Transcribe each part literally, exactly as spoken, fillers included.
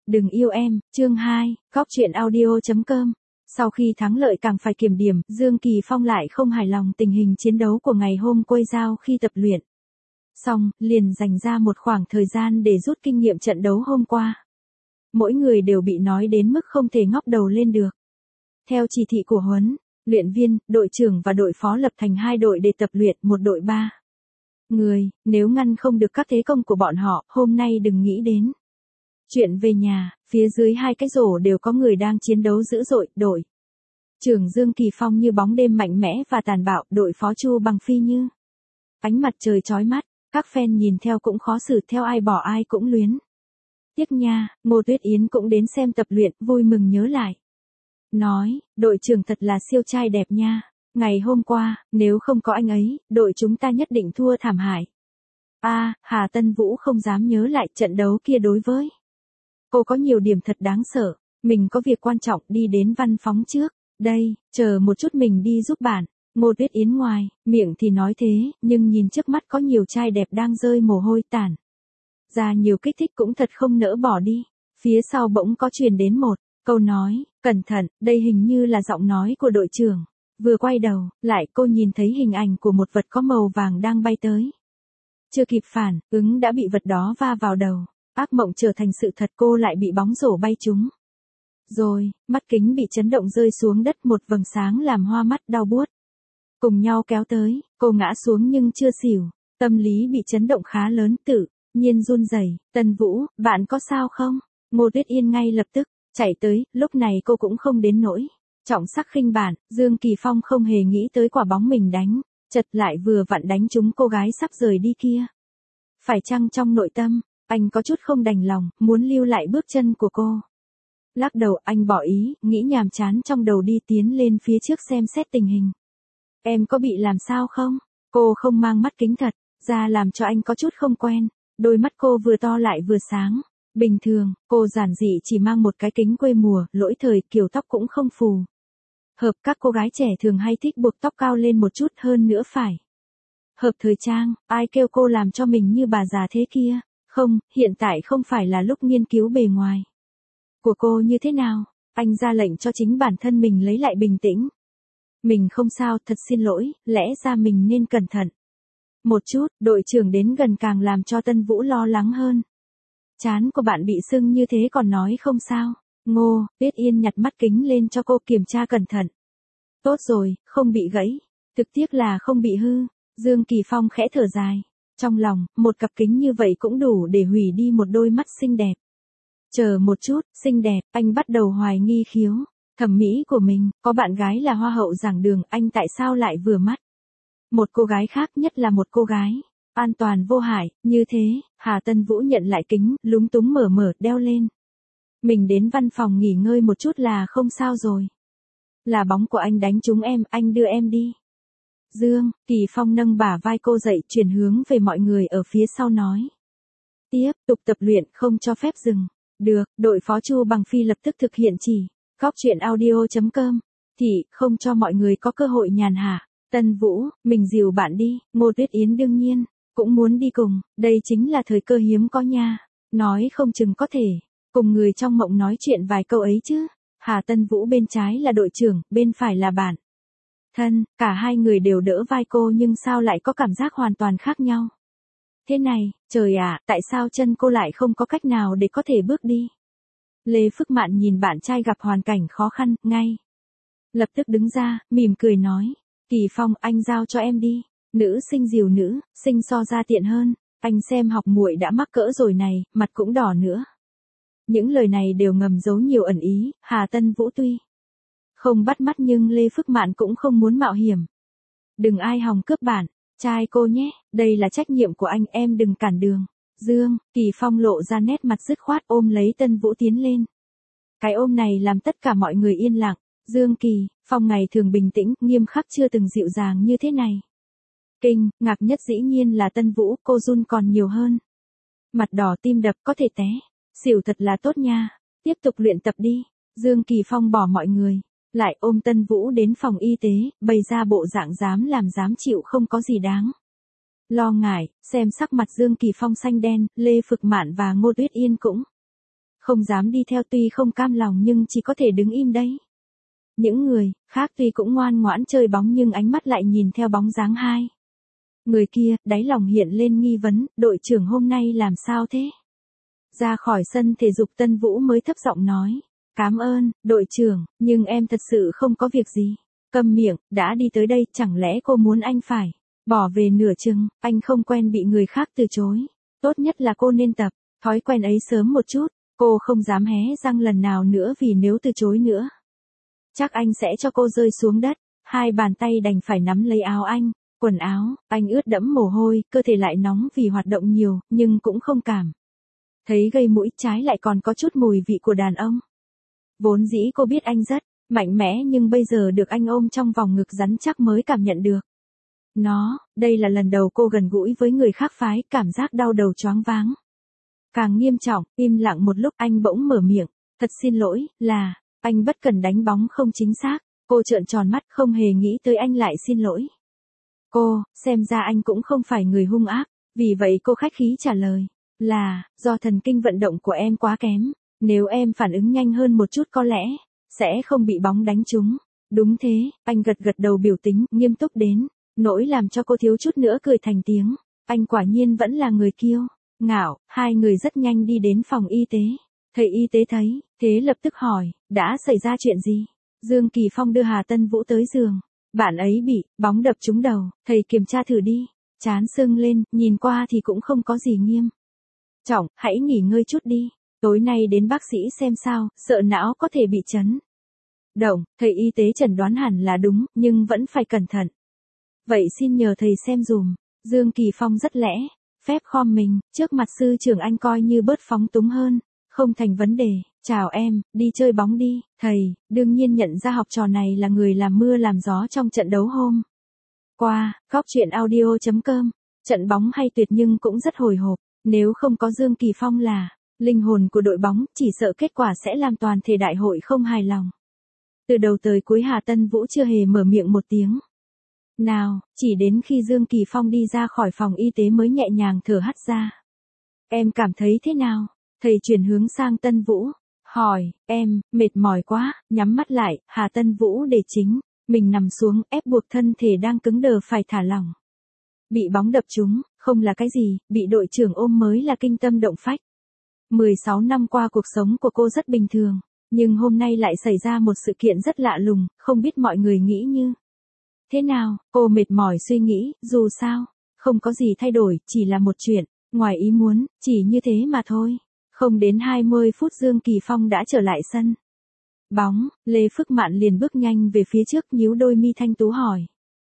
Đừng yêu em, chương hai, góc truyện audio.com. Sau khi thắng lợi càng phải kiểm điểm, Dương Kỳ Phong lại không hài lòng tình hình chiến đấu của ngày hôm quây dao khi tập luyện. Xong, liền dành ra một khoảng thời gian để rút kinh nghiệm trận đấu hôm qua. Mỗi người đều bị nói đến mức không thể ngóc đầu lên được. Theo chỉ thị của huấn luyện viên, đội trưởng và đội phó lập thành hai đội để tập luyện, một đội ba người, nếu ngăn không được các thế công của bọn họ, hôm nay đừng nghĩ đến chuyện về nhà. Phía dưới hai cái rổ đều có người đang chiến đấu dữ dội. Đội trưởng Dương Kỳ Phong như bóng đêm mạnh mẽ và tàn bạo, đội phó Chu Bằng Phi như ánh mặt trời chói mắt, các fan nhìn theo cũng khó xử, theo ai bỏ ai cũng luyến tiếc nha. Ngô Tuyết Yến cũng đến xem tập luyện, vui mừng nhớ lại. Nói, đội trưởng thật là siêu trai đẹp nha. Ngày hôm qua, nếu không có anh ấy, đội chúng ta nhất định thua thảm hại. A, à, Hà Tân Vũ không dám nhớ lại trận đấu kia đối với cô có nhiều điểm thật đáng sợ. Mình có việc quan trọng, đi đến văn phòng trước. Đây, chờ một chút mình đi giúp bạn. Ngô Tuyết Yến ngoài miệng thì nói thế, nhưng nhìn trước mắt có nhiều trai đẹp đang rơi mồ hôi tản ra nhiều kích thích cũng thật không nỡ bỏ đi. Phía sau bỗng có truyền đến một câu nói, cẩn thận, đây hình như là giọng nói của đội trưởng. Vừa quay đầu, lại cô nhìn thấy hình ảnh của một vật có màu vàng đang bay tới. Chưa kịp phản ứng đã bị vật đó va vào đầu. Ác mộng trở thành sự thật, cô lại bị bóng rổ bay trúng. Rồi, mắt kính bị chấn động rơi xuống đất, một vầng sáng làm hoa mắt đau buốt cùng nhau kéo tới, cô ngã xuống nhưng chưa xỉu. Tâm lý bị chấn động khá lớn, tự nhiên run rẩy. Tân Vũ, bạn có sao không? Ngô Tuyết Yên ngay lập tức chạy tới, lúc này cô cũng không đến nỗi trọng sắc khinh bản. Dương Kỳ Phong không hề nghĩ tới quả bóng mình đánh chật lại vừa vặn đánh trúng cô gái sắp rời đi kia. Phải chăng trong nội tâm anh có chút không đành lòng, muốn lưu lại bước chân của cô? Lắc đầu, anh bỏ ý, nghĩ nhàm chán trong đầu, đi tiến lên phía trước xem xét tình hình. Em có bị làm sao không? Cô không mang mắt kính thật ra làm cho anh có chút không quen. Đôi mắt cô vừa to lại vừa sáng. Bình thường, cô giản dị chỉ mang một cái kính quê mùa, lỗi thời, kiểu tóc cũng không phù hợp. Các cô gái trẻ thường hay thích buộc tóc cao lên một chút, hơn nữa phải hợp thời trang. Ai kêu cô làm cho mình như bà già thế kia? Không, hiện tại không phải là lúc nghiên cứu bề ngoài của cô như thế nào. Anh ra lệnh cho chính bản thân mình lấy lại bình tĩnh. Mình không sao, thật xin lỗi, lẽ ra mình nên cẩn thận một chút. Đội trưởng đến gần càng làm cho Tân Vũ lo lắng hơn. Trán của bạn bị sưng như thế còn nói không sao. Ngô Tuyết Yên nhặt mắt kính lên cho cô kiểm tra cẩn thận. Tốt rồi, không bị gãy. Thực tiếc là không bị hư. Dương Kỳ Phong khẽ thở dài. Trong lòng, một cặp kính như vậy cũng đủ để hủy đi một đôi mắt xinh đẹp. Chờ một chút, xinh đẹp, anh bắt đầu hoài nghi khiếu thẩm mỹ của mình. Có bạn gái là hoa hậu giảng đường, anh tại sao lại vừa mắt một cô gái khác, nhất là một cô gái an toàn vô hại như thế? Hà Tân Vũ nhận lại kính, lúng túng mở mở, đeo lên. Mình đến văn phòng nghỉ ngơi một chút là không sao rồi. Là bóng của anh đánh trúng em, anh đưa em đi. Dương Kỳ Phong nâng bả vai cô dậy, chuyển hướng về mọi người ở phía sau nói. Tiếp tục tập luyện, không cho phép dừng. Được, đội phó Chu Bằng Phi lập tức thực hiện chỉ. Góc truyện audio.com. Thì, không cho mọi người có cơ hội nhàn hạ. Tân Vũ, mình dìu bạn đi. Ngô Tuyết Yến đương nhiên cũng muốn đi cùng, đây chính là thời cơ hiếm có nha. Nói không chừng có thể cùng người trong mộng nói chuyện vài câu ấy chứ. Hà Tân Vũ bên trái là đội trưởng, bên phải là bạn thân, cả hai người đều đỡ vai cô, nhưng sao lại có cảm giác hoàn toàn khác nhau. Thế này, trời ạ, tại sao chân cô lại không có cách nào để có thể bước đi? Lê Phước Mạn nhìn bạn trai gặp hoàn cảnh khó khăn, ngay lập tức đứng ra, mỉm cười nói. Kỳ Phong, anh giao cho em đi. Nữ sinh dìu nữ sinh so ra tiện hơn. Anh xem học muội đã mắc cỡ rồi này, mặt cũng đỏ nữa. Những lời này đều ngầm giấu nhiều ẩn ý. Hà Tân Vũ tuy không bắt mắt nhưng Lê Phước Mạn cũng không muốn mạo hiểm. Đừng ai hòng cướp bạn trai cô nhé, đây là trách nhiệm của anh, em đừng cản đường. Dương Kỳ Phong lộ ra nét mặt dứt khoát, ôm lấy Tân Vũ tiến lên. Cái ôm này làm tất cả mọi người yên lặng. Dương Kỳ Phong ngày thường bình tĩnh, nghiêm khắc, chưa từng dịu dàng như thế này. Kinh ngạc nhất dĩ nhiên là Tân Vũ, cô run còn nhiều hơn. Mặt đỏ tim đập, có thể té xỉu thật là tốt nha. Tiếp tục luyện tập đi. Dương Kỳ Phong bỏ mọi người lại, ôm Tân Vũ đến phòng y tế, bày ra bộ dạng dám làm dám chịu, không có gì đáng lo ngại. Xem sắc mặt Dương Kỳ Phong xanh đen, Lê Phước Mạn và Ngô Tuyết Yên cũng không dám đi theo tuy không cam lòng nhưng chỉ có thể đứng im đấy. Những người khác tuy cũng ngoan ngoãn chơi bóng nhưng ánh mắt lại nhìn theo bóng dáng hai người kia, đáy lòng hiện lên nghi vấn, đội trưởng hôm nay làm sao thế? Ra khỏi sân thể dục Tân Vũ mới thấp giọng nói, cảm ơn, đội trưởng, nhưng em thật sự không có việc gì. Câm miệng, đã đi tới đây, chẳng lẽ cô muốn anh phải bỏ về nửa chừng, anh không quen bị người khác từ chối. Tốt nhất là cô nên tập thói quen ấy sớm một chút, cô không dám hé răng lần nào nữa vì nếu từ chối nữa, chắc anh sẽ cho cô rơi xuống đất. Hai bàn tay đành phải nắm lấy áo anh, quần áo, anh ướt đẫm mồ hôi, cơ thể lại nóng vì hoạt động nhiều, nhưng cũng không cảm thấy gây mũi, trái lại còn có chút mùi vị của đàn ông. Vốn dĩ cô biết anh rất mạnh mẽ nhưng bây giờ được anh ôm trong vòng ngực rắn chắc mới cảm nhận được nó, đây là lần đầu cô gần gũi với người khác phái, cảm giác đau đầu choáng váng càng nghiêm trọng. Im lặng một lúc anh bỗng mở miệng, thật xin lỗi, là, anh bất cần đánh bóng không chính xác. Cô trợn tròn mắt, không hề nghĩ tới anh lại xin lỗi cô, xem ra anh cũng không phải người hung ác, vì vậy cô khách khí trả lời, là, do thần kinh vận động của em quá kém, nếu em phản ứng nhanh hơn một chút có lẽ sẽ không bị bóng đánh trúng. Đúng thế, anh gật gật đầu biểu tính nghiêm túc đến nỗi làm cho cô thiếu chút nữa cười thành tiếng. Anh quả nhiên vẫn là người kiêu ngạo. Hai người rất nhanh đi đến phòng y tế. Thầy y tế thấy thế lập tức hỏi, đã xảy ra chuyện gì? Dương Kỳ Phong đưa Hà Tân Vũ tới giường. Bạn ấy bị bóng đập trúng đầu, thầy kiểm tra thử đi. Chán sưng lên, nhìn qua thì cũng không có gì nghiêm trọng, hãy nghỉ ngơi chút đi. Tối nay đến bác sĩ xem sao, sợ não có thể bị chấn động. Thầy y tế chẩn đoán hẳn là đúng, nhưng vẫn phải cẩn thận. Vậy xin nhờ thầy xem dùm. Dương Kỳ Phong rất lễ phép khom mình, trước mặt sư trưởng anh coi như bớt phóng túng hơn. Không thành vấn đề, chào em, đi chơi bóng đi. Thầy, đương nhiên nhận ra học trò này là người làm mưa làm gió trong trận đấu hôm qua. Góc truyện audio chấm com. Trận bóng hay tuyệt nhưng cũng rất hồi hộp. Nếu không có Dương Kỳ Phong là linh hồn của đội bóng, chỉ sợ kết quả sẽ làm toàn thể đại hội không hài lòng. Từ đầu tới cuối Hà Tân Vũ chưa hề mở miệng một tiếng nào, chỉ đến khi Dương Kỳ Phong đi ra khỏi phòng y tế mới nhẹ nhàng thở hắt ra. Em cảm thấy thế nào? Thầy chuyển hướng sang Tân Vũ, hỏi, em, mệt mỏi quá, nhắm mắt lại. Hà Tân Vũ để chính mình nằm xuống, ép buộc thân thể đang cứng đờ phải thả lỏng. Bị bóng đập trúng, không là cái gì, bị đội trưởng ôm mới là kinh tâm động phách. mười sáu năm qua cuộc sống của cô rất bình thường, nhưng hôm nay lại xảy ra một sự kiện rất lạ lùng, không biết mọi người nghĩ như thế nào. Cô mệt mỏi suy nghĩ, dù sao, không có gì thay đổi, chỉ là một chuyện ngoài ý muốn, chỉ như thế mà thôi. Không đến hai mươi phút Dương Kỳ Phong đã trở lại sân bóng, Lê Phước Mạn liền bước nhanh về phía trước, nhíu đôi mi thanh tú hỏi.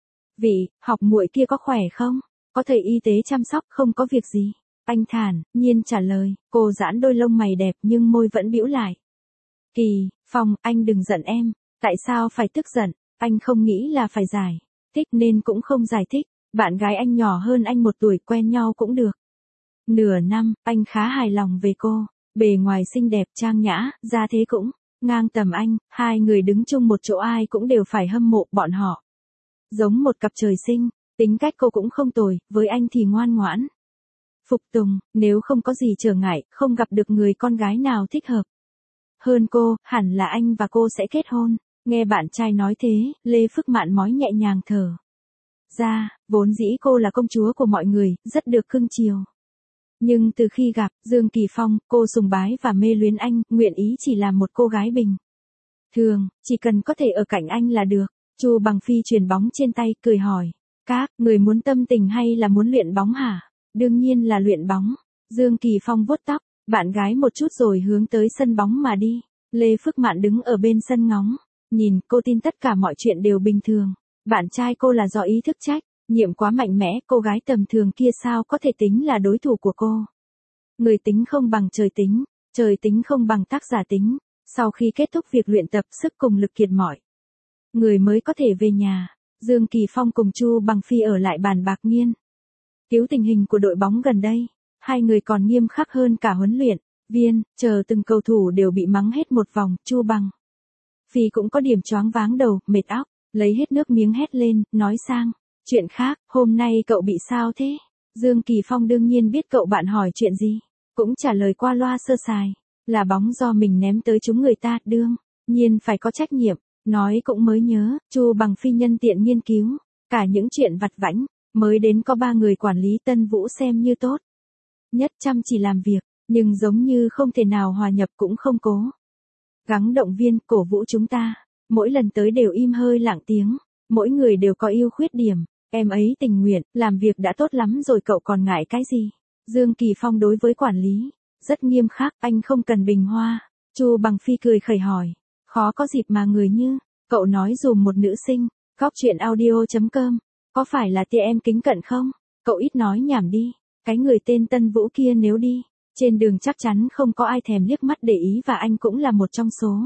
Vị học muội kia có khỏe không? Có thầy y tế chăm sóc không? Có việc gì? Anh thản nhiên trả lời. Cô giãn đôi lông mày đẹp nhưng môi vẫn bĩu lại. Kỳ Phong, anh đừng giận em. Tại sao phải tức giận? Anh không nghĩ là phải giải thích nên cũng không giải thích. Bạn gái anh nhỏ hơn anh một tuổi, quen nhau cũng được nửa năm, anh khá hài lòng về cô. Bề ngoài xinh đẹp trang nhã, gia thế cũng ngang tầm anh. Hai người đứng chung một chỗ ai cũng đều phải hâm mộ bọn họ. Giống một cặp trời sinh, tính cách cô cũng không tồi, với anh thì ngoan ngoãn phục tùng, nếu không có gì trở ngại, không gặp được người con gái nào thích hợp hơn cô, hẳn là anh và cô sẽ kết hôn. Nghe bạn trai nói thế, Lê Phước Mạn mói nhẹ nhàng thở ra, vốn dĩ cô là công chúa của mọi người, rất được cưng chiều. Nhưng từ khi gặp Dương Kỳ Phong, cô sùng bái và mê luyến anh, nguyện ý chỉ là một cô gái bình thường, chỉ cần có thể ở cạnh anh là được. Chu Bằng Phi chuyền bóng trên tay, cười hỏi, các người muốn tâm tình hay là muốn luyện bóng hả? Đương nhiên là luyện bóng. Dương Kỳ Phong vuốt tóc bạn gái một chút rồi hướng tới sân bóng mà đi. Lê Phước Mạn đứng ở bên sân ngóng nhìn, cô tin tất cả mọi chuyện đều bình thường. Bạn trai cô là do ý thức trách nhiệm quá mạnh mẽ, cô gái tầm thường kia sao có thể tính là đối thủ của cô. Người tính không bằng trời tính, trời tính không bằng tác giả tính. Sau khi kết thúc việc luyện tập, sức cùng lực kiệt mỏi, người mới có thể về nhà. Dương Kỳ Phong cùng Chu Bằng Phi ở lại bàn bạc nghiên cứu tình hình của đội bóng gần đây. Hai người còn nghiêm khắc hơn cả huấn luyện viên, chờ từng cầu thủ đều bị mắng hết một vòng. Chu Bằng Phi cũng có điểm choáng váng đầu, mệt óc, lấy hết nước miếng hét lên, nói sang chuyện khác, hôm nay cậu bị sao thế? Dương Kỳ Phong đương nhiên biết cậu bạn hỏi chuyện gì, cũng trả lời qua loa sơ sài. Là bóng do mình ném tới chúng người ta, đương nhiên phải có trách nhiệm. Nói cũng mới nhớ, Chu Bằng Phi nhân tiện nghiên cứu, cả những chuyện vặt vãnh, mới đến có ba người quản lý Tân Vũ xem như tốt. Nhất chăm chỉ làm việc, nhưng giống như không thể nào hòa nhập cũng không cố. Gắng động viên, cổ vũ chúng ta, mỗi lần tới đều im hơi lặng tiếng, mỗi người đều có ưu khuyết điểm, em ấy tình nguyện, làm việc đã tốt lắm rồi cậu còn ngại cái gì. Dương Kỳ Phong đối với quản lý, rất nghiêm khắc, anh không cần bình hoa. Chu Bằng Phi cười khẩy hỏi, khó có dịp mà người như, cậu nói dùm một nữ sinh, góc chuyện audio.com, có phải là tia em kính cận không? Cậu ít nói nhảm đi, cái người tên Tân Vũ kia nếu đi, trên đường chắc chắn không có ai thèm liếc mắt để ý và anh cũng là một trong số.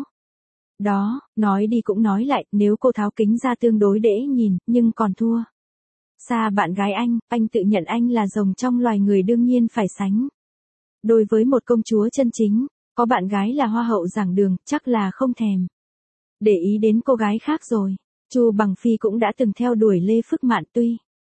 Đó, nói đi cũng nói lại, nếu cô tháo kính ra tương đối dễ nhìn, nhưng còn thua xa bạn gái anh, anh tự nhận anh là rồng trong loài người đương nhiên phải sánh. Đối với một công chúa chân chính, có bạn gái là hoa hậu giảng đường, chắc là không thèm để ý đến cô gái khác rồi. Chu Bằng Phi cũng đã từng theo đuổi Lê Phước Mạn, tuy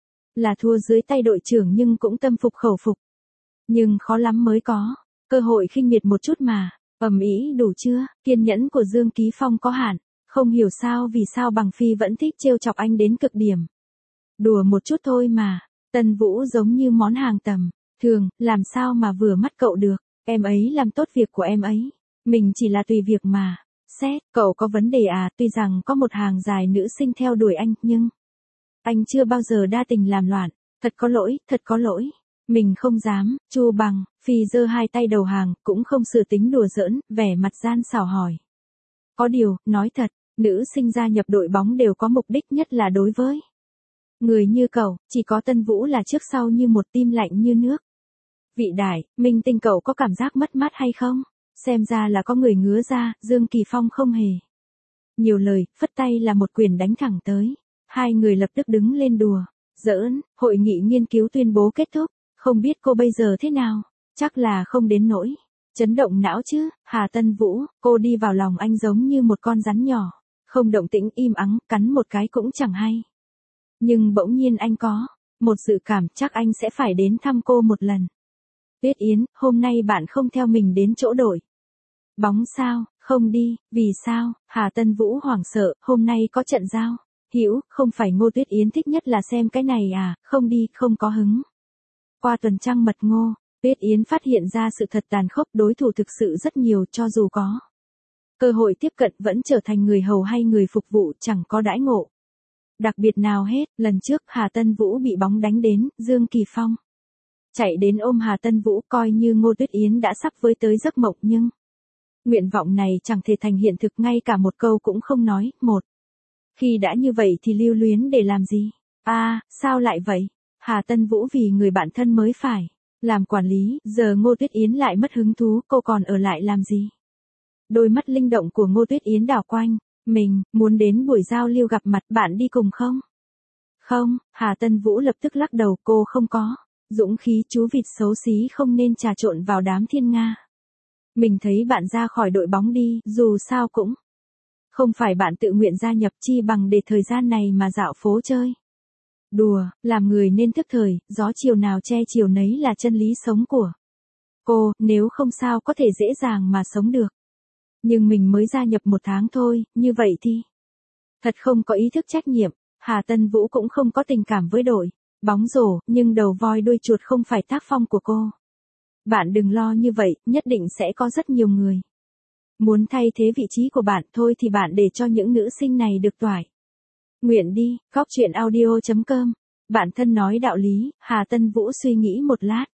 là thua dưới tay đội trưởng nhưng cũng tâm phục khẩu phục. Nhưng khó lắm mới có cơ hội khinh miệt một chút mà. Ầm ĩ đủ chưa? Kiên nhẫn của Dương Ký Phong có hạn, không hiểu sao vì sao Bằng Phi vẫn thích trêu chọc anh đến cực điểm. Đùa một chút thôi mà, Tân Vũ giống như món hàng tầm thường, làm sao mà vừa mắt cậu được, em ấy làm tốt việc của em ấy, mình chỉ là tùy việc mà. Xét, cậu có vấn đề à? Tuy rằng có một hàng dài nữ sinh theo đuổi anh, nhưng anh chưa bao giờ đa tình làm loạn, thật có lỗi, thật có lỗi. Mình không dám. Chu Bằng Phi giơ hai tay đầu hàng, cũng không sự tính đùa giỡn, vẻ mặt gian xảo hỏi. Có điều, nói thật, nữ sinh gia nhập đội bóng đều có mục đích, nhất là đối với người như cậu, chỉ có Tân Vũ là trước sau như một tim lạnh như nước. Vị đại, minh tinh, cậu có cảm giác mất mát hay không? Xem ra là có người ngứa ra. Dương Kỳ Phong không hề nhiều lời, phất tay là một quyền đánh thẳng tới. Hai người lập tức đứng lên đùa giỡn. Hội nghị nghiên cứu tuyên bố kết thúc. Không biết cô bây giờ thế nào? Chắc là không đến nỗi chấn động não chứ. Hà Tân Vũ, cô đi vào lòng anh giống như một con rắn nhỏ, không động tĩnh, im ắng, cắn một cái cũng chẳng hay. Nhưng bỗng nhiên anh có một dự cảm chắc anh sẽ phải đến thăm cô một lần. Tuyết Yến, hôm nay bạn không theo mình đến chỗ đội bóng sao? Không đi. Vì sao? Hà Tân Vũ hoảng sợ, hôm nay có trận giao hữu, không phải Ngô Tuyết Yến thích nhất là xem cái này à? Không đi, không có hứng. Qua tuần trăng mật Ngô Tuyết Yến phát hiện ra sự thật tàn khốc, đối thủ thực sự rất nhiều, cho dù có cơ hội tiếp cận vẫn trở thành người hầu hay người phục vụ, chẳng có đãi ngộ đặc biệt nào hết. Lần trước Hà Tân Vũ bị bóng đánh đến, Dương Kỳ Phong chạy đến ôm Hà Tân Vũ, coi như Ngô Tuyết Yến đã sắp với tới giấc mộng, nhưng nguyện vọng này chẳng thể thành hiện thực, ngay cả một câu cũng không nói. Một khi đã như vậy thì lưu luyến để làm gì? A, à, sao lại vậy? Hà Tân Vũ vì người bạn thân mới phải làm quản lý, giờ Ngô Tuyết Yến lại mất hứng thú, cô còn ở lại làm gì? Đôi mắt linh động của Ngô Tuyết Yến đảo quanh mình, muốn đến buổi giao lưu gặp mặt, bạn đi cùng không? Không. Hà Tân Vũ lập tức lắc đầu, cô không có dũng khí, chú vịt xấu xí không nên trà trộn vào đám thiên nga. Mình thấy bạn ra khỏi đội bóng đi, dù sao cũng không phải bạn tự nguyện gia nhập, chi bằng để thời gian này mà dạo phố chơi. Đùa, làm người nên thức thời, gió chiều nào che chiều nấy là chân lý sống của cô, nếu không sao có thể dễ dàng mà sống được. Nhưng mình mới gia nhập một tháng thôi, như vậy thì thật không có ý thức trách nhiệm. Hà Tân Vũ cũng không có tình cảm với đội bóng rổ, nhưng đầu voi đuôi chuột không phải tác phong của cô. Bạn đừng lo như vậy, nhất định sẽ có rất nhiều người muốn thay thế vị trí của bạn, thôi thì bạn để cho những nữ sinh này được toại nguyện đi. Góc chuyện audio.com, bạn thân nói đạo lý. Hà Tân Vũ suy nghĩ một lát.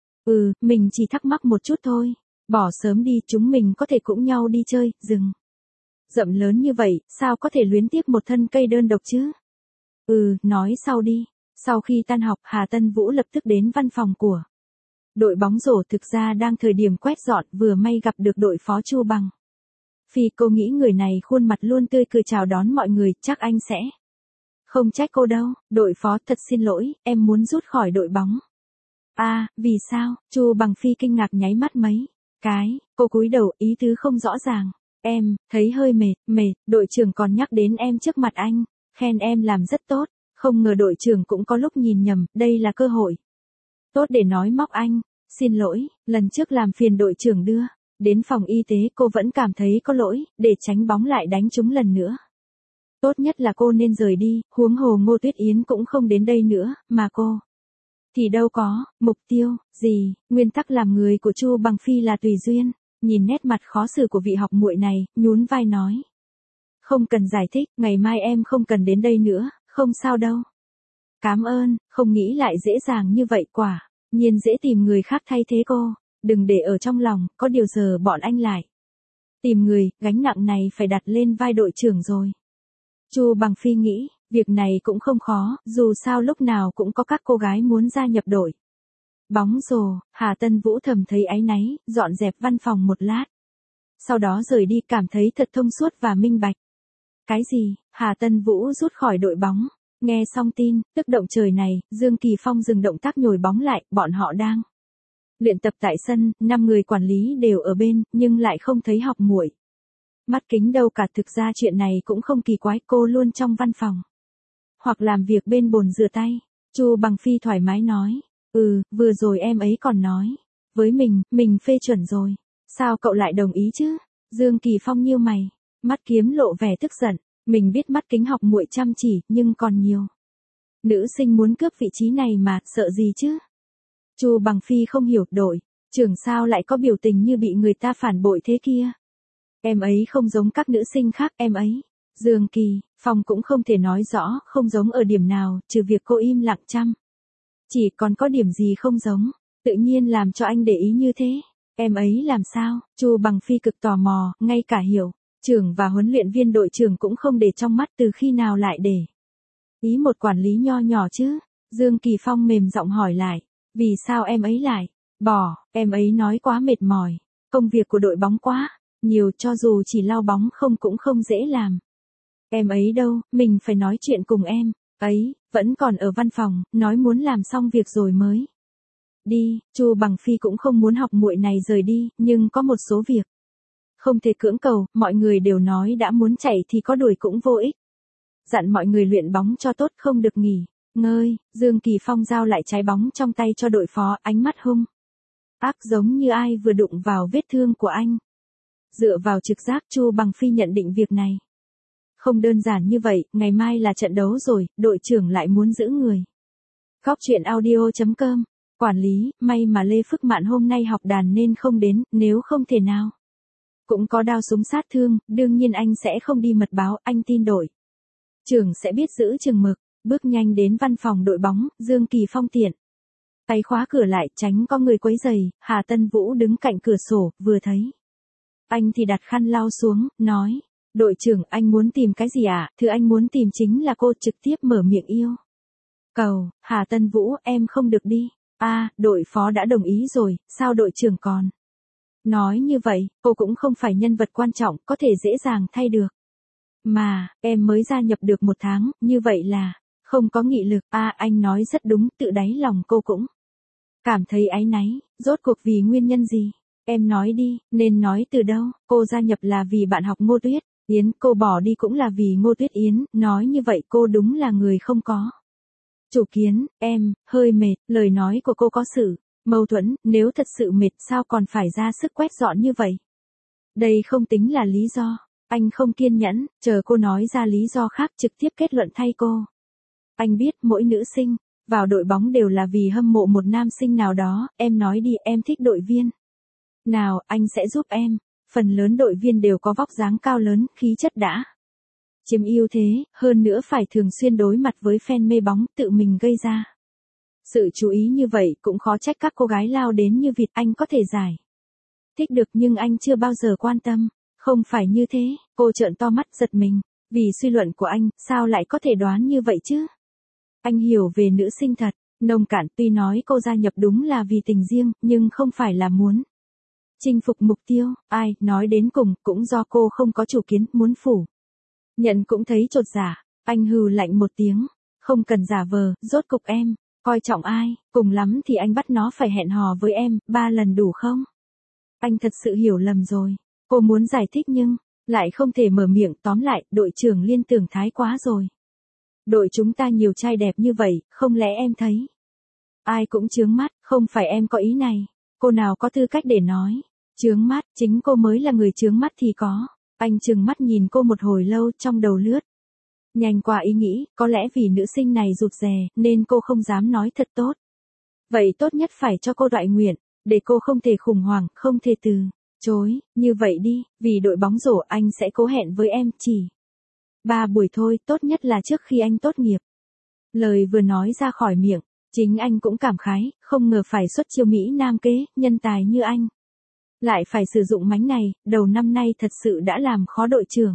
Ừ, mình chỉ thắc mắc một chút thôi. Bỏ sớm đi, chúng mình có thể cũng nhau đi chơi. Rừng rậm lớn như vậy, sao có thể luyến tiếc một thân cây đơn độc chứ? Ừ, nói sau đi. Sau khi tan học, Hà Tân Vũ lập tức đến văn phòng của đội bóng rổ. Thực ra đang thời điểm quét dọn, vừa may gặp được đội phó Chu Bằng Phi. Cô nghĩ người này khuôn mặt luôn tươi cười chào đón mọi người, chắc anh sẽ không trách cô đâu. Đội phó, thật xin lỗi, em muốn rút khỏi đội bóng. A, à, vì sao? Chu Bằng Phi kinh ngạc nháy mắt mấy cái, cô cúi đầu, ý tứ không rõ ràng. Em thấy hơi mệt, mệt, đội trưởng còn nhắc đến em trước mặt anh, khen em làm rất tốt, không ngờ đội trưởng cũng có lúc nhìn nhầm, đây là cơ hội tốt để nói móc anh. Xin lỗi, lần trước làm phiền đội trưởng đưa Đến phòng y tế cô vẫn cảm thấy có lỗi, để tránh bóng lại đánh trúng lần nữa. Tốt nhất là cô nên rời đi, huống hồ Ngô Tuyết Yến cũng không đến đây nữa, mà cô thì đâu có mục tiêu gì, nguyên tắc làm người của Chu Bằng Phi là tùy duyên. Nhìn nét mặt khó xử của vị học muội này, nhún vai nói. Không cần giải thích, ngày mai em không cần đến đây nữa, không sao đâu. Cảm ơn, không nghĩ lại dễ dàng như vậy quả, nhiên dễ tìm người khác thay thế cô, đừng để ở trong lòng, có điều giờ bọn anh lại tìm người, gánh nặng này phải đặt lên vai đội trưởng rồi. Chu Bằng Phi nghĩ, việc này cũng không khó, dù sao lúc nào cũng có các cô gái muốn gia nhập đội. Bóng rổ, Hà Tân Vũ thầm thấy áy náy, dọn dẹp văn phòng một lát. Sau đó rời đi cảm thấy thật thông suốt và minh bạch. Cái gì, Hà Tân Vũ rút khỏi đội bóng. Nghe xong tin, tức động trời này, Dương Kỳ Phong dừng động tác nhồi bóng lại, bọn họ đang luyện tập tại sân, năm người quản lý đều ở bên, nhưng lại không thấy học muội. Mắt kính đâu cả, thực ra chuyện này cũng không kỳ quái, cô luôn trong văn phòng. Hoặc làm việc bên bồn rửa tay. Chu Bằng Phi thoải mái nói. Ừ, vừa rồi em ấy còn nói. Với mình, mình phê chuẩn rồi. Sao cậu lại đồng ý chứ? Dương Kỳ Phong nhíu mày. Mắt kiếm lộ vẻ tức giận. Mình biết mắt kính học muội chăm chỉ, nhưng còn nhiều nữ sinh muốn cướp vị trí này mà, sợ gì chứ? Chu Bằng Phi không hiểu, đội trưởng sao lại có biểu tình như bị người ta phản bội thế kia? Em ấy không giống các nữ sinh khác, em ấy. Dương Kỳ Phong cũng không thể nói rõ, không giống ở điểm nào, trừ việc cô im lặng chăm chỉ, còn có điểm gì không giống, tự nhiên làm cho anh để ý như thế. Em ấy làm sao? Chu Bằng Phi cực tò mò, ngay cả hiểu trưởng và huấn luyện viên đội trưởng cũng không để trong mắt, từ khi nào lại để ý một quản lý nho nhỏ chứ? Dương Kỳ Phong mềm giọng hỏi lại, vì sao em ấy lại bỏ? Em ấy nói quá mệt mỏi, công việc của đội bóng quá nhiều, cho dù chỉ lau bóng không cũng không dễ làm. Em ấy đâu, mình phải nói chuyện cùng em ấy, vẫn còn ở văn phòng, nói muốn làm xong việc rồi mới đi. Chu Bằng Phi cũng không muốn học muội này rời đi, nhưng có một số việc không thể cưỡng cầu, mọi người đều nói đã muốn chạy thì có đuổi cũng vô ích. Dặn mọi người luyện bóng cho tốt, không được nghỉ ngơi. Dương Kỳ Phong giao lại trái bóng trong tay cho đội phó, ánh mắt hung ác giống như ai vừa đụng vào vết thương của anh. Dựa vào trực giác, Chu Bằng Phi nhận định việc này không đơn giản như vậy, ngày mai là trận đấu rồi, đội trưởng lại muốn giữ người. Góc truyện audio chấm com. Quản lý, may mà Lê Phước Mạn hôm nay học đàn nên không đến, nếu không thể nào cũng có đao súng sát thương, đương nhiên anh sẽ không đi mật báo, anh tin đội trưởng sẽ biết giữ chừng mực. Bước nhanh đến văn phòng đội bóng, Dương Kỳ Phong tiện tay khóa cửa lại, tránh có người quấy rầy. Hà Tân Vũ đứng cạnh cửa sổ, vừa thấy anh thì đặt khăn lau xuống, nói, đội trưởng, anh muốn tìm cái gì ạ? À? Thứ anh muốn tìm chính là cô, trực tiếp mở miệng yêu cầu. Hà Tân Vũ, em không được đi. A, à, đội phó đã đồng ý rồi, sao đội trưởng còn nói như vậy? Cô cũng không phải nhân vật quan trọng, có thể dễ dàng thay được. Mà, em mới gia nhập được một tháng, như vậy là không có nghị lực. A, à, anh nói rất đúng, tự đáy lòng cô cũng cảm thấy áy náy, rốt cuộc vì nguyên nhân gì? Em nói đi, nên nói từ đâu? Cô gia nhập là vì bạn học Ngô Tuyết Yến, cô bỏ đi cũng là vì Ngô Tuyết Yến, nói như vậy cô đúng là người không có chủ kiến. Em hơi mệt, lời nói của cô có sự mâu thuẫn, nếu thật sự mệt sao còn phải ra sức quét dọn như vậy? Đây không tính là lý do. Anh không kiên nhẫn, chờ cô nói ra lý do khác trực tiếp kết luận thay cô. Anh biết mỗi nữ sinh vào đội bóng đều là vì hâm mộ một nam sinh nào đó, em nói đi, em thích đội viên nào, anh sẽ giúp em. Phần lớn đội viên đều có vóc dáng cao lớn, khí chất đã chiếm ưu thế, hơn nữa phải thường xuyên đối mặt với fan mê bóng, tự mình gây ra sự chú ý như vậy, cũng khó trách các cô gái lao đến như vịt. Anh có thể giải thích được, nhưng anh chưa bao giờ quan tâm. Không phải như thế. Cô trợn to mắt giật mình, vì suy luận của anh, sao lại có thể đoán như vậy chứ? Anh hiểu về nữ sinh thật nông cạn, tuy nói cô gia nhập đúng là vì tình riêng, nhưng không phải là muốn chinh phục mục tiêu. Ai, nói đến cùng, cũng do cô không có chủ kiến, muốn phủ nhận cũng thấy chột dạ. Anh hừ lạnh một tiếng, không cần giả vờ, rốt cục em coi trọng ai, cùng lắm thì anh bắt nó phải hẹn hò với em, ba lần đủ không? Anh thật sự hiểu lầm rồi. Cô muốn giải thích nhưng lại không thể mở miệng. Tóm lại, đội trưởng liên tưởng thái quá rồi. Đội chúng ta nhiều trai đẹp như vậy, không lẽ em thấy ai cũng chướng mắt? Không phải em có ý này. Cô nào có tư cách để nói. Chướng mắt, chính cô mới là người chướng mắt thì có. Anh trừng mắt nhìn cô một hồi lâu, trong đầu lướt nhanh qua ý nghĩ, có lẽ vì nữ sinh này rụt rè, nên cô không dám nói thật tốt. Vậy tốt nhất phải cho cô đoại nguyện, để cô không thể khủng hoảng, không thể từ chối. Như vậy đi, vì đội bóng rổ anh sẽ cố hẹn với em, chỉ ba buổi thôi, tốt nhất là trước khi anh tốt nghiệp. Lời vừa nói ra khỏi miệng, chính anh cũng cảm khái, không ngờ phải xuất chiêu Mỹ Nam kế, nhân tài như anh lại phải sử dụng mánh này, đầu năm nay thật sự đã làm khó đội trưởng.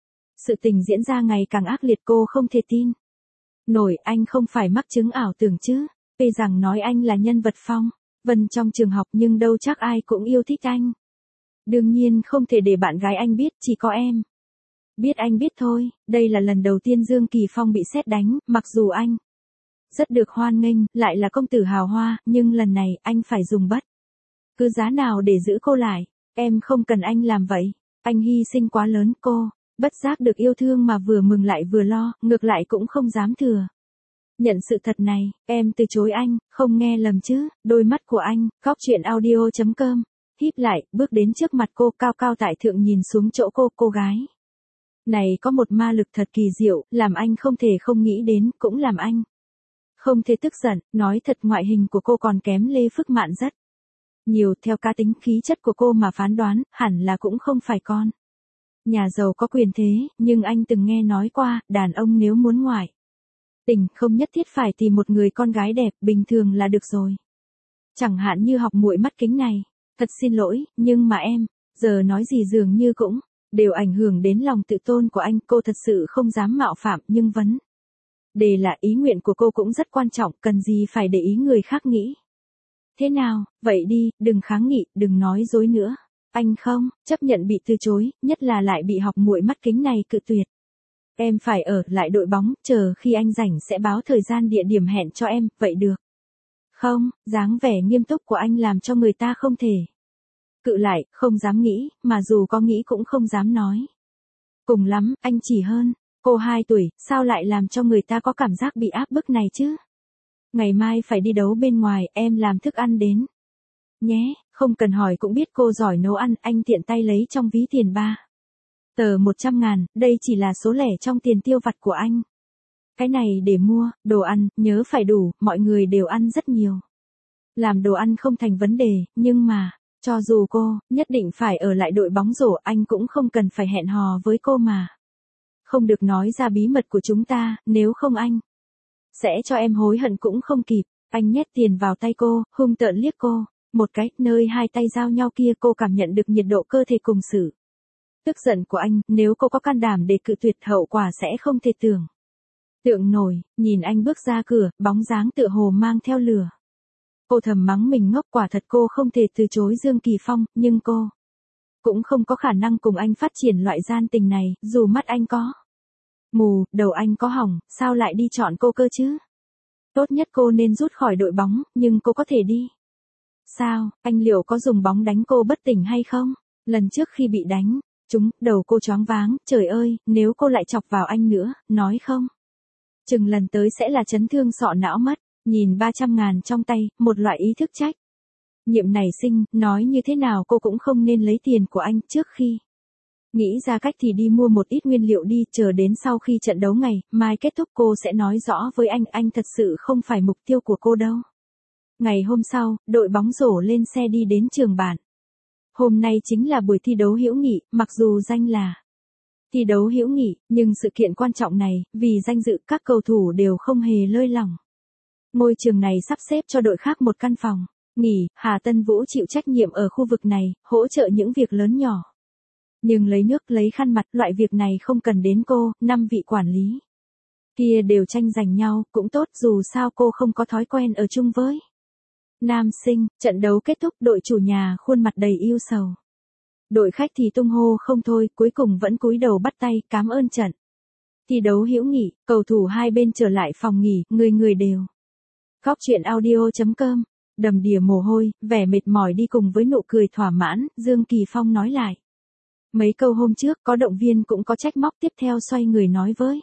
Sự tình diễn ra ngày càng ác liệt, cô không thể tin nổi anh không phải mắc chứng ảo tưởng chứ. Tuy rằng nói anh là nhân vật phong vân trong trường học nhưng đâu chắc ai cũng yêu thích anh. Đương nhiên không thể để bạn gái anh biết, chỉ có em biết anh biết thôi. Đây là lần đầu tiên Dương Kỳ Phong bị sét đánh, mặc dù anh rất được hoan nghênh, lại là công tử hào hoa, nhưng lần này anh phải dùng bất cứ giá nào để giữ cô lại. Em không cần anh làm vậy, anh hy sinh quá lớn. Cô bất giác được yêu thương mà vừa mừng lại vừa lo, ngược lại cũng không dám thừa nhận sự thật này. Em từ chối anh, không nghe lầm chứ. Đôi mắt của anh, góc chuyện audio chấm com, híp lại, bước đến trước mặt cô, cao cao tại thượng nhìn xuống chỗ cô. Cô gái này có một ma lực thật kỳ diệu, làm anh không thể không nghĩ đến, cũng làm anh không thể tức giận. Nói thật, ngoại hình của cô còn kém Lê Phước Mạn rất nhiều, theo cá tính khí chất của cô mà phán đoán, hẳn là cũng không phải con nhà giàu có quyền thế, nhưng anh từng nghe nói qua, đàn ông nếu muốn ngoại tình, không nhất thiết phải tìm một người con gái đẹp, bình thường là được rồi. Chẳng hạn như học muội mắt kính này. Thật xin lỗi, nhưng mà em, giờ nói gì dường như cũng đều ảnh hưởng đến lòng tự tôn của anh. Cô thật sự không dám mạo phạm, nhưng vấn đề là ý nguyện của cô cũng rất quan trọng, cần gì phải để ý người khác nghĩ thế nào. Vậy đi, đừng kháng nghị, đừng nói dối nữa. Anh không chấp nhận bị từ chối, nhất là lại bị học muội mắt kính này cự tuyệt. Em phải ở lại đội bóng, chờ khi anh rảnh sẽ báo thời gian địa điểm hẹn cho em, vậy được không? Dáng vẻ nghiêm túc của anh làm cho người ta không thể cự lại, không dám nghĩ, mà dù có nghĩ cũng không dám nói. Cùng lắm, anh chỉ hơn cô hai tuổi, sao lại làm cho người ta có cảm giác bị áp bức này chứ? Ngày mai phải đi đấu bên ngoài, em làm thức ăn đến nhé. Không cần hỏi cũng biết cô giỏi nấu ăn. Anh tiện tay lấy trong ví tiền ba tờ một trăm ngàn, đây chỉ là số lẻ trong tiền tiêu vặt của anh. Cái này để mua đồ ăn, nhớ phải đủ, mọi người đều ăn rất nhiều. Làm đồ ăn không thành vấn đề, nhưng mà cho dù cô nhất định phải ở lại đội bóng rổ, anh cũng không cần phải hẹn hò với cô mà. Không được nói ra bí mật của chúng ta, nếu không anh sẽ cho em hối hận cũng không kịp. Anh nhét tiền vào tay cô, hung tợn liếc cô một cái, nơi hai tay giao nhau kia cô cảm nhận được nhiệt độ cơ thể cùng sự tức giận của anh. Nếu cô có can đảm để cự tuyệt, hậu quả sẽ không thể tưởng tượng nổi. Nhìn anh bước ra cửa, bóng dáng tựa hồ mang theo lửa. Cô thầm mắng mình ngốc, quả thật cô không thể từ chối Dương Kỳ Phong, nhưng cô cũng không có khả năng cùng anh phát triển loại gian tình này, dù mắt anh có mù, đầu anh có hỏng, sao lại đi chọn cô cơ chứ? Tốt nhất cô nên rút khỏi đội bóng, nhưng cô có thể đi. Sao, anh liệu có dùng bóng đánh cô bất tỉnh hay không? Lần trước khi bị đánh trúng, đầu cô choáng váng, trời ơi, nếu cô lại chọc vào anh nữa, nói không chừng lần tới sẽ là chấn thương sọ não mất. Nhìn ba trăm ngàn trong tay, một loại ý thức trách nhiệm nảy sinh, nói như thế nào cô cũng không nên lấy tiền của anh. Trước khi nghĩ ra cách thì đi mua một ít nguyên liệu đi, chờ đến sau khi trận đấu ngày mai kết thúc cô sẽ nói rõ với anh, anh thật sự không phải mục tiêu của cô đâu. Ngày hôm sau, đội bóng rổ lên xe đi đến trường bản. Hôm nay chính là buổi thi đấu hữu nghị, mặc dù danh là thi đấu hữu nghị, nhưng sự kiện quan trọng này, vì danh dự các cầu thủ đều không hề lơi lỏng. Ngôi trường này sắp xếp cho đội khác một căn phòng nghỉ, Hà Tân Vũ chịu trách nhiệm ở khu vực này, hỗ trợ những việc lớn nhỏ. Nhưng lấy nước, lấy khăn mặt, loại việc này không cần đến cô. Năm vị quản lý kia đều tranh giành nhau, cũng tốt, dù sao cô không có thói quen ở chung với nam sinh. Trận đấu kết thúc, đội chủ nhà khuôn mặt đầy ưu sầu. Đội khách thì tung hô không thôi, cuối cùng vẫn cúi đầu bắt tay, cám ơn trận thi đấu hữu nghị. Cầu thủ hai bên trở lại phòng nghỉ, người người đều góc chuyện audio chấm com, đầm đìa mồ hôi, vẻ mệt mỏi đi cùng với nụ cười thỏa mãn. Dương Kỳ Phong nói lại mấy câu hôm trước, có động viên cũng có trách móc, tiếp theo xoay người nói với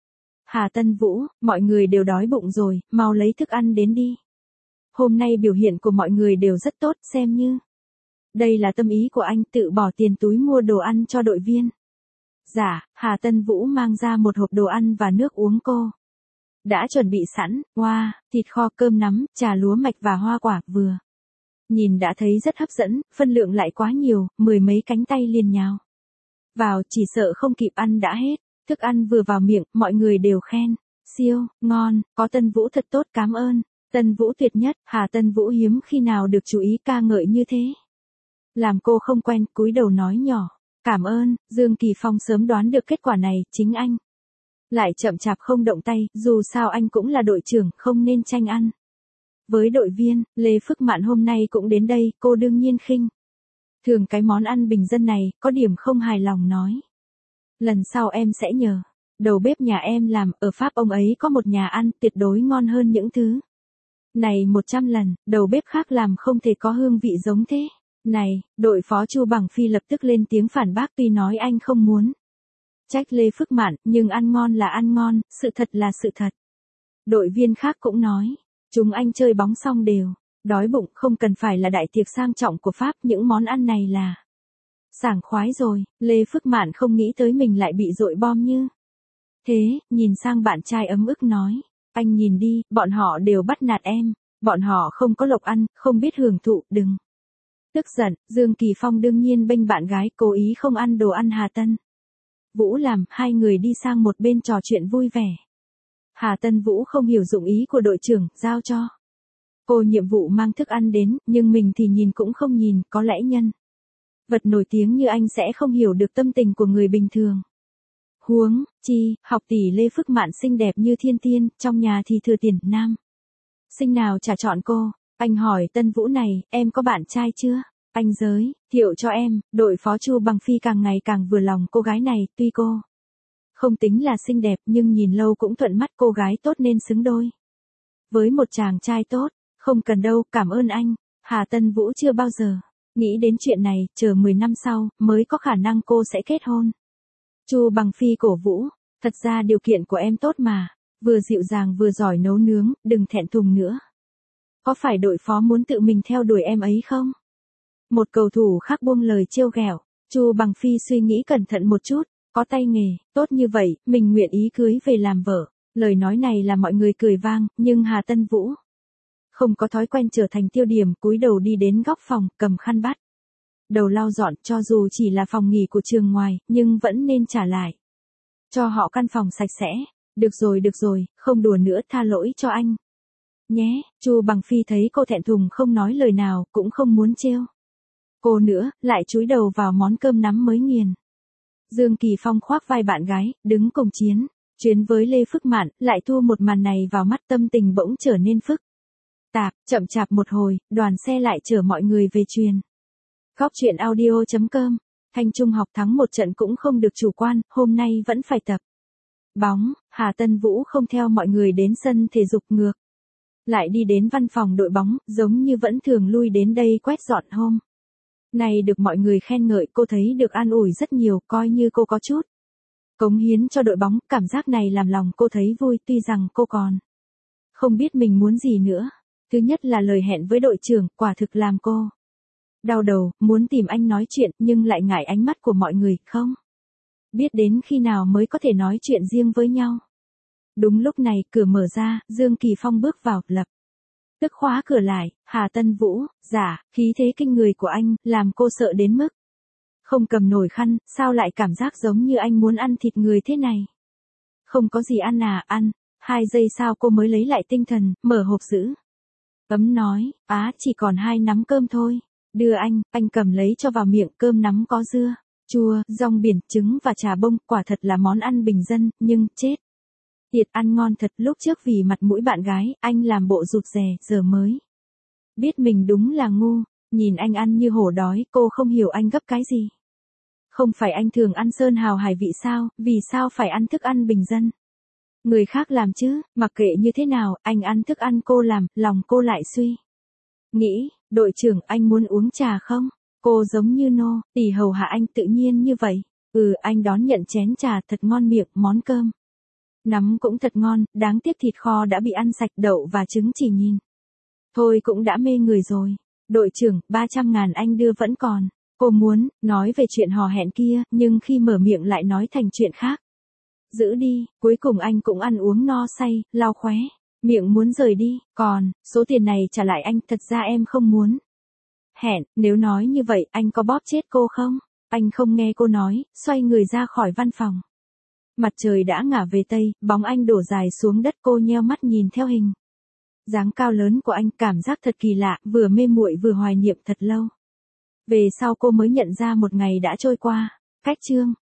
Hà Tân Vũ, mọi người đều đói bụng rồi, mau lấy thức ăn đến đi. Hôm nay biểu hiện của mọi người đều rất tốt, xem như Đây là tâm ý của anh tự bỏ tiền túi mua đồ ăn cho đội viên. Dạ, Hà Tân Vũ mang ra một hộp đồ ăn và nước uống cô đã chuẩn bị sẵn, hoa, wow, thịt kho, cơm nắm, trà lúa mạch và hoa quả, vừa nhìn đã thấy rất hấp dẫn, phân lượng lại quá nhiều, mười mấy cánh tay liền nhào vào, chỉ sợ không kịp ăn đã hết. Thức ăn vừa vào miệng, mọi người đều khen, siêu, ngon, có Tân Vũ thật tốt, cảm ơn. Tân Vũ tuyệt nhất, Hà Tân Vũ hiếm khi nào được chú ý ca ngợi như thế. Làm cô không quen, cúi đầu nói nhỏ, cảm ơn. Dương Kỳ Phong sớm đoán được kết quả này, chính anh lại chậm chạp không động tay, dù sao anh cũng là đội trưởng, không nên tranh ăn với đội viên. Lê Phước Mạn hôm nay cũng đến đây, cô đương nhiên khinh thường cái món ăn bình dân này, có điểm không hài lòng nói, lần sau em sẽ nhờ đầu bếp nhà em làm, ở Pháp ông ấy có một nhà ăn tuyệt đối ngon hơn những thứ này một trăm lần, đầu bếp khác làm không thể có hương vị giống thế. Này, đội phó Chu Bằng Phi lập tức lên tiếng phản bác, tuy nói anh không muốn trách Lê Phước Mạn, nhưng ăn ngon là ăn ngon, sự thật là sự thật. Đội viên khác cũng nói, chúng anh chơi bóng xong đều đói bụng, không cần phải là đại tiệc sang trọng của Pháp, những món ăn này là sảng khoái rồi. Lê Phước Mạn không nghĩ tới mình lại bị dội bom như thế, nhìn sang bạn trai ấm ức nói, anh nhìn đi, bọn họ đều bắt nạt em, bọn họ không có lộc ăn, không biết hưởng thụ, đừng tức giận. Dương Kỳ Phong đương nhiên bênh bạn gái cố ý không ăn đồ ăn Hà Tân Vũ làm, hai người đi sang một bên trò chuyện vui vẻ. Hà Tân Vũ không hiểu dụng ý của đội trưởng, giao cho cô nhiệm vụ mang thức ăn đến, nhưng mình thì nhìn cũng không nhìn, có lẽ nhân vật nổi tiếng như anh sẽ không hiểu được tâm tình của người bình thường. Huống chi, học tỷ Lê Phước Mạn xinh đẹp như thiên tiên, trong nhà thì thừa tiền, nam sinh nào chả chọn cô. Anh hỏi Tân Vũ này, em có bạn trai chưa? Anh giới thiệu cho em. Đội phó Chu Bằng Phi càng ngày càng vừa lòng cô gái này, tuy cô không tính là xinh đẹp nhưng nhìn lâu cũng thuận mắt, cô gái tốt nên xứng đôi với một chàng trai tốt. Không cần đâu, cảm ơn anh. Hà Tân Vũ chưa bao giờ nghĩ đến chuyện này, chờ mười năm sau mới có khả năng cô sẽ kết hôn. Chu Bằng Phi cổ vũ, thật ra điều kiện của em tốt mà, vừa dịu dàng vừa giỏi nấu nướng, đừng thẹn thùng nữa. Có phải đội phó muốn tự mình theo đuổi em ấy không? Một cầu thủ khác buông lời trêu ghẹo. Chu Bằng Phi suy nghĩ cẩn thận một chút, có tay nghề tốt như vậy, mình nguyện ý cưới về làm vợ. Lời nói này là mọi người cười vang, nhưng Hà Tân Vũ không có thói quen trở thành tiêu điểm, cúi đầu đi đến góc phòng, cầm khăn bắt đầu lau dọn, cho dù chỉ là phòng nghỉ của trường ngoài, nhưng vẫn nên trả lại cho họ căn phòng sạch sẽ. Được rồi được rồi, không đùa nữa, tha lỗi cho anh nhé. Chu Bằng Phi thấy cô thẹn thùng không nói lời nào, cũng không muốn trêu cô nữa, lại chúi đầu vào món cơm nắm mới nghiền. Dương Kỳ Phong khoác vai bạn gái, đứng cùng chiến chuyến với Lê Phước Mạn, lại thu một màn này vào mắt, tâm tình bỗng trở nên phức tạp. Chậm chạp một hồi, đoàn xe lại chở mọi người về truyền Góc truyện audio chấm com. Thanh Trung học thắng một trận cũng không được chủ quan, hôm nay vẫn phải tập bóng. Hà Tân Vũ không theo mọi người đến sân thể dục, ngược lại đi đến văn phòng đội bóng, giống như vẫn thường lui đến đây quét dọn. Hôm nay được mọi người khen ngợi, cô thấy được an ủi rất nhiều, coi như cô có chút cống hiến cho đội bóng, cảm giác này làm lòng cô thấy vui, tuy rằng cô còn không biết mình muốn gì nữa. Thứ nhất là lời hẹn với đội trưởng, quả thực làm cô đau đầu, muốn tìm anh nói chuyện, nhưng lại ngại ánh mắt của mọi người, không biết đến khi nào mới có thể nói chuyện riêng với nhau. Đúng lúc này, cửa mở ra, Dương Kỳ Phong bước vào, lập tức khóa cửa lại. Hà Tân Vũ, dạ, khí thế kinh người của anh, làm cô sợ đến mức không cầm nổi khăn, sao lại cảm giác giống như anh muốn ăn thịt người thế này? Không có gì ăn à, ăn. Hai giây sau cô mới lấy lại tinh thần, mở hộp giữ ấm nói, á, chỉ còn hai nắm cơm thôi. Đưa anh, anh cầm lấy cho vào miệng, cơm nắm có dưa chua, rong biển, trứng và trà bông, quả thật là món ăn bình dân, nhưng chết tiệt ăn ngon thật. Lúc trước vì mặt mũi bạn gái, anh làm bộ rụt rè, giờ mới biết mình đúng là ngu. Nhìn anh ăn như hổ đói, cô không hiểu anh gấp cái gì. Không phải anh thường ăn sơn hào hải vị sao, vì sao phải ăn thức ăn bình dân người khác làm chứ? Mặc kệ như thế nào, anh ăn thức ăn cô làm, lòng cô lại suy nghĩ, đội trưởng, anh muốn uống trà không? Cô giống như nô tỳ hầu hạ anh tự nhiên như vậy. Ừ, anh đón nhận chén trà, thật ngon miệng, món cơm nắm cũng thật ngon, đáng tiếc thịt kho đã bị ăn sạch, đậu và trứng chỉ nhìn thôi cũng đã mê người rồi. Đội trưởng, ba trăm ngàn anh đưa vẫn còn. Cô muốn, nói về chuyện hò hẹn kia, nhưng khi mở miệng lại nói thành chuyện khác. Giữ đi, cuối cùng anh cũng ăn uống no say, lau khóe. Miệng muốn rời đi, còn, số tiền này trả lại anh, thật ra em không muốn. Hẹn, nếu nói như vậy, anh có bóp chết cô không? Anh không nghe cô nói, xoay người ra khỏi văn phòng. Mặt trời đã ngả về tây, bóng anh đổ dài xuống đất, cô nheo mắt nhìn theo hình dáng cao lớn của anh, cảm giác thật kỳ lạ, vừa mê muội vừa hoài niệm thật lâu. Về sau cô mới nhận ra một ngày đã trôi qua. Cách chương